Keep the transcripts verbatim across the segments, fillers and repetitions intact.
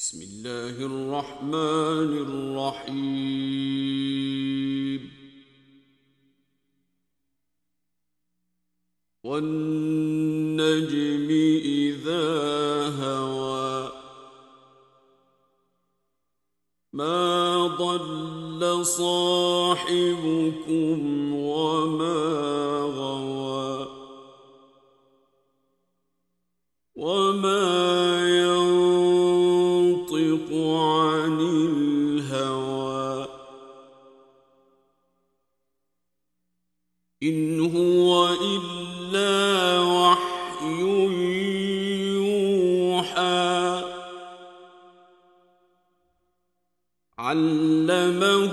بسم الله الرحمن الرحيم والنجم إذا هوى ما ضل صاحبكم وما غوى وما ينطق عن الهوى إن هو إلا وحي يوحى علمه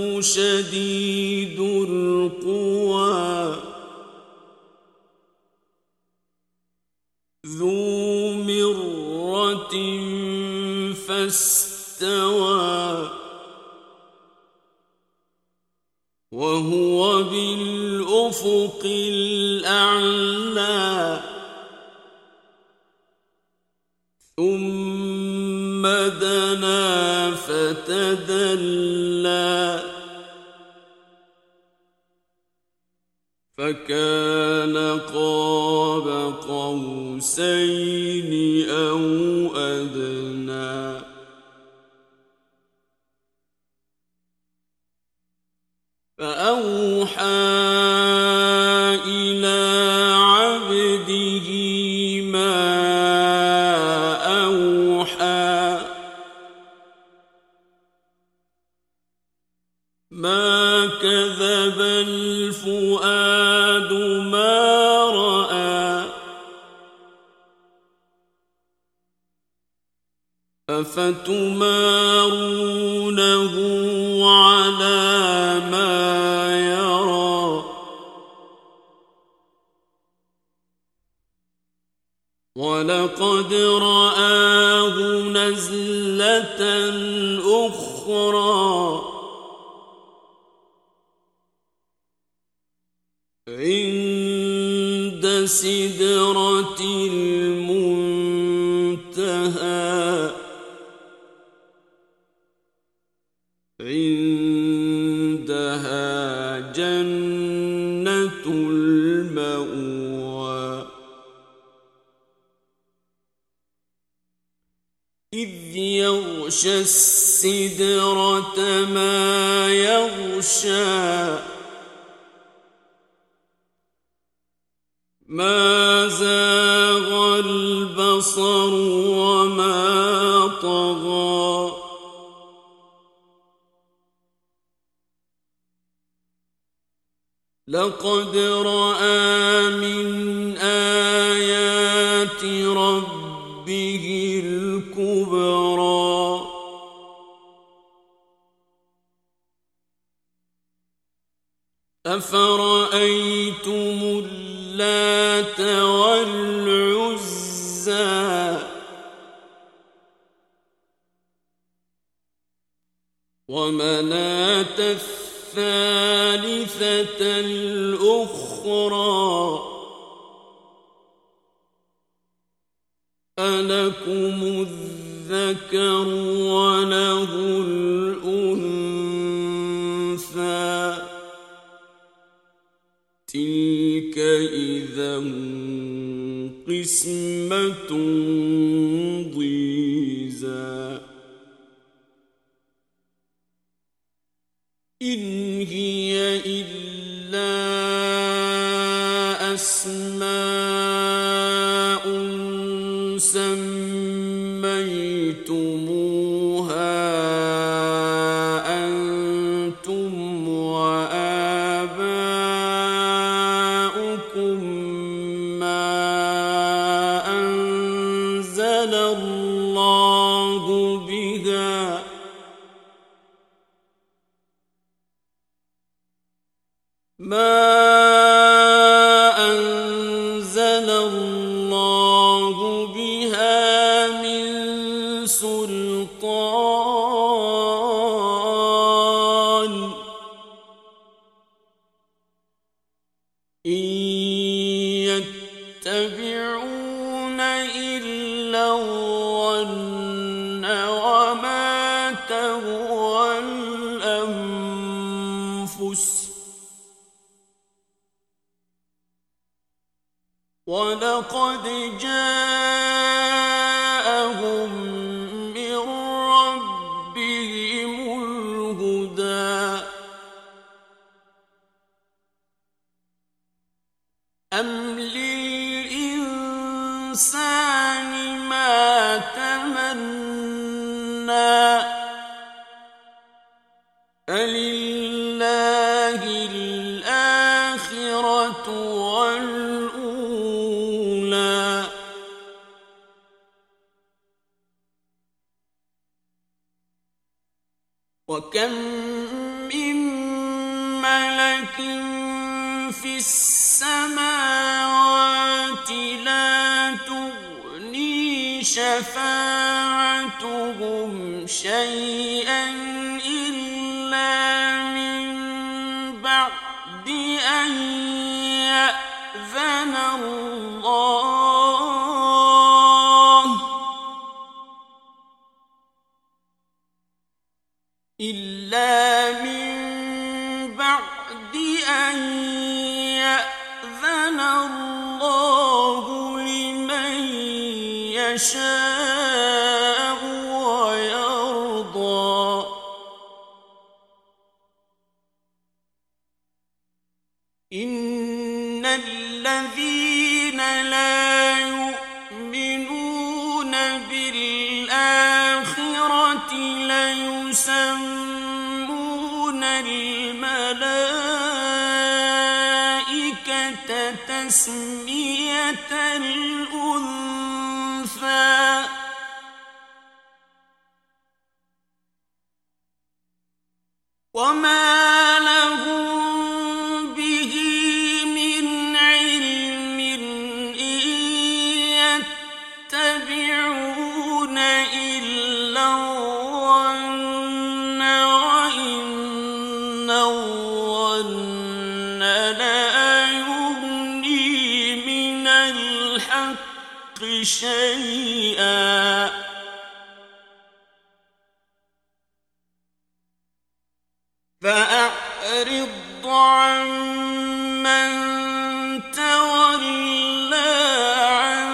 شديد القوى ذو مرة فاستوى وهو بالأفق الأعلى ثم دنا فتدلى فكان قاب قوسين أو أدنى فأوحى إلى عبده ما أوحى ما كذب الفؤاد ما رأى أفتمارونه على ما يرى ولقد رآه نزلة أخرى عند سدرة المنتهى عندها جنة المأوى إذ يغشى السدرة ما يغشى ما زاغ البصر وما طغى لقد رأى من آيات ربه الكبرى أفرأيتم اللات والعزى ومناة الثالثة الأخرى ألكم الذكر وله الأنثى تلك إذا قسمة ضيزى إن هي إلا أسماء سميتموها أنتم وآباؤكم ما أنزل الله بها ما أنزل الله بها من سلطان إن يتبعون إلا الظن وتهوى الأنفس ولقد جاءهم من ربهم الهدى أم للإنسان ما تمنى فلله الآخرة والأولى وكم من ملك في السماوات لا تغني شفاعتهم شيئا إلا من بعد أن يأذن الله إلا من بعد أن يأذن الله لمن يشاء ويرضى إن الذين لا يؤمنون بالآخرة ليسمون الملائكة تسمية الأنثى وما لهم به من علم إن يتبعون إلا الظن وإن الظن لا يغني من الحق شيئا فأعرض عمن تولى عن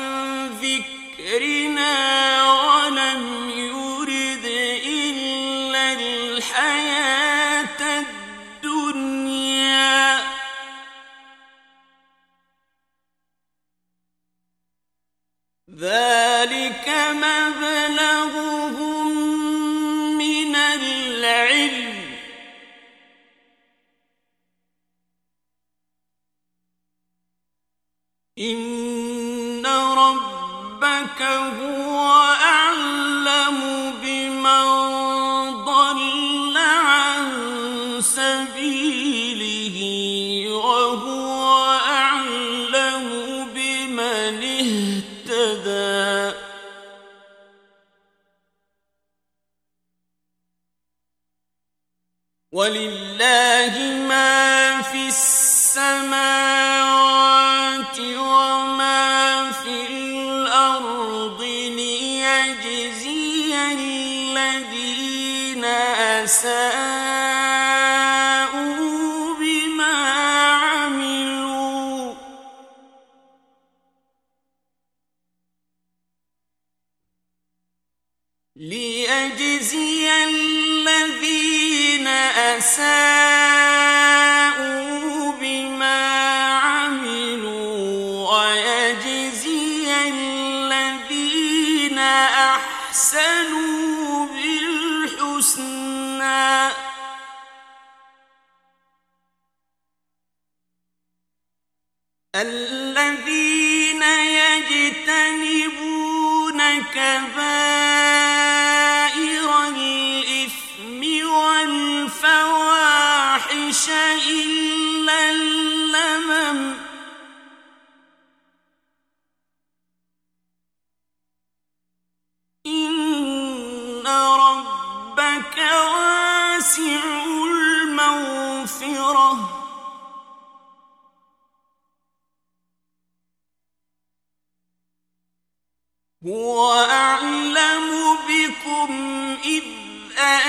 ذكرنا ولم يرد إلا الحياة الدنيا ذلك مبلغهم من العلم إن ربك هو أعلم بمن ضل عن سبيله وهو أعلم بمن اهتدى ولله ما في السماوات وما في الأرض ليجزي الذين أساءوا بما عملوا ليجزي الذين أساءوا بما عملوا ويجزي الذين أحسنوا بالحسنى الذين يجتنبون كبائر الإثم والفواحش إلا اللمم إن ربك واسع المغفرة هو أعلم بكم إذ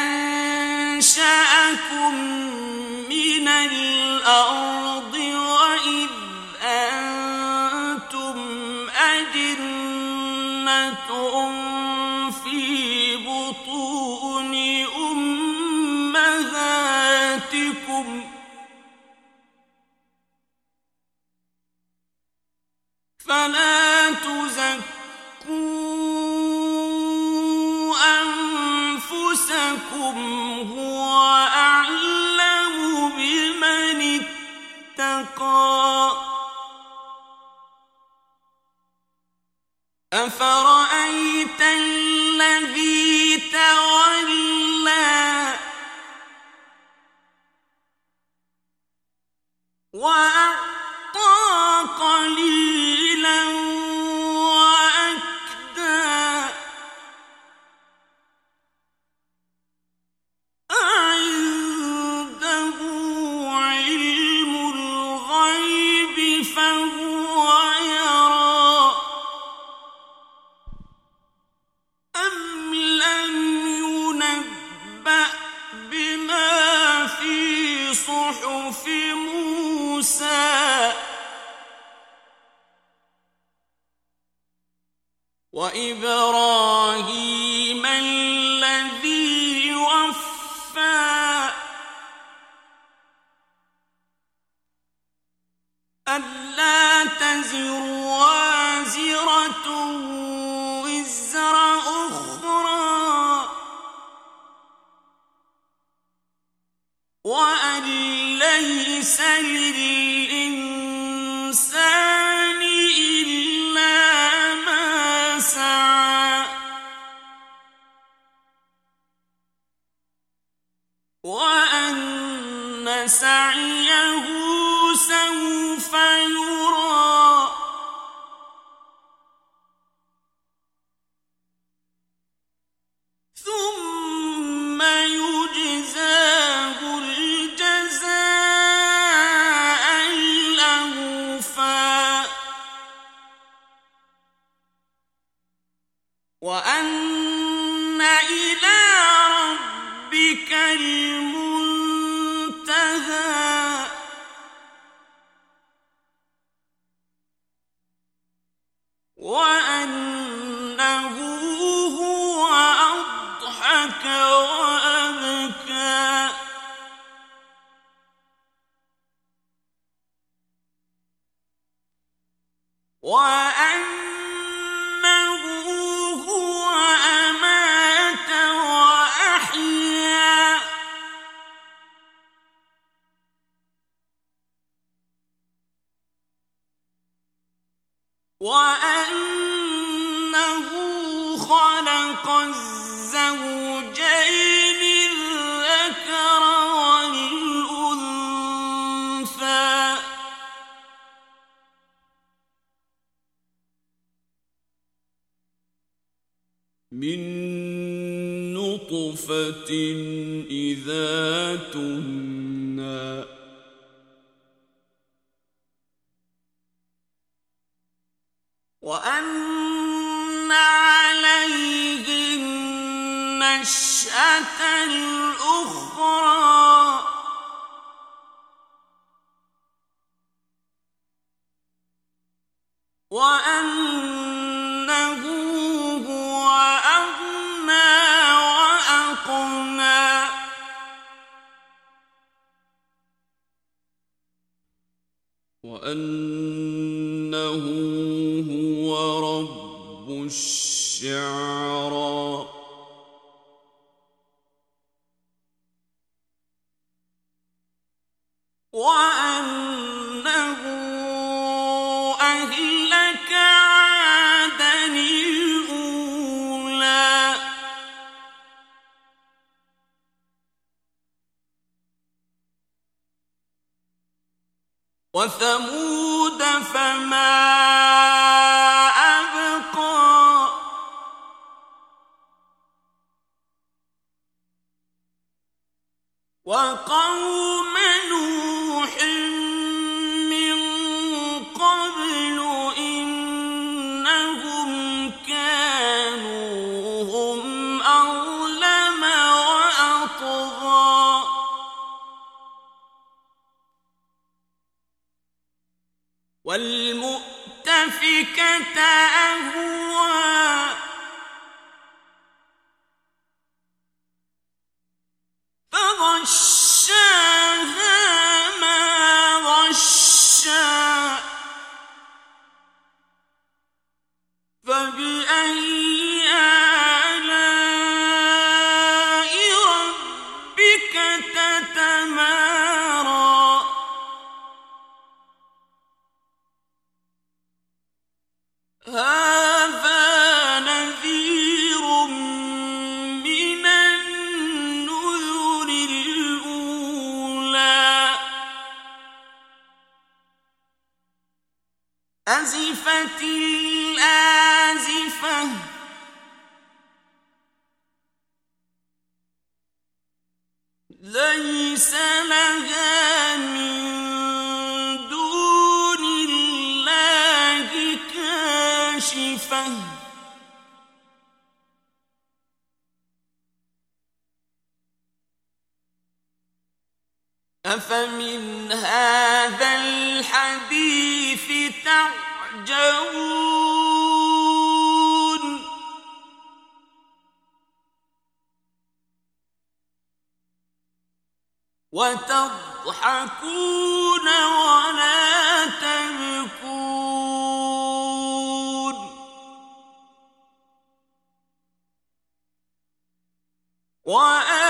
أنشأكم من الأرض وإذ أنتم أجنة في بطون أمهاتكم فلا تزكوا أنفسكم هو أعلم بمن اتقى أفرأيت الذي تولى وأعطى قليلا وأكدى أعنده علم الغيب فهو يرى أم لم ينبأ بما في صحف موسى وإبراهيم الذي وفى ألا تزر وازرة وزر أخرى وأن ليس للإنسان إلا ما سعى وأن سعيه سوف يرى ثم يجزاه الجزاء الأوفى وأن إلى ربك المنتهى وأنه هو أضحك وأبكى وأنه هو أمات وأحيا وأنه خلق الزوجين الذكر والأنثى من نطفة إذا تمنى وأن عليه النشأة الأخرى وأنه هو أغنى وأقنى وأنه هو رب الشعرى وأنه أهلك عادا الأولى وثمود فما أبقى وقوم نوح من قبل إنهم كانوا هم أظلم وأطغى والمؤتفكة أهوى فغشاها ما غشا فبأي آلاء ربك تتمارى هذا نذير من النذر الأولى أزفت الآزفة ليس لها من دون الله كاشفة أفمن هذا الحديث تعجبون وتضحكون ولا تبكون وأ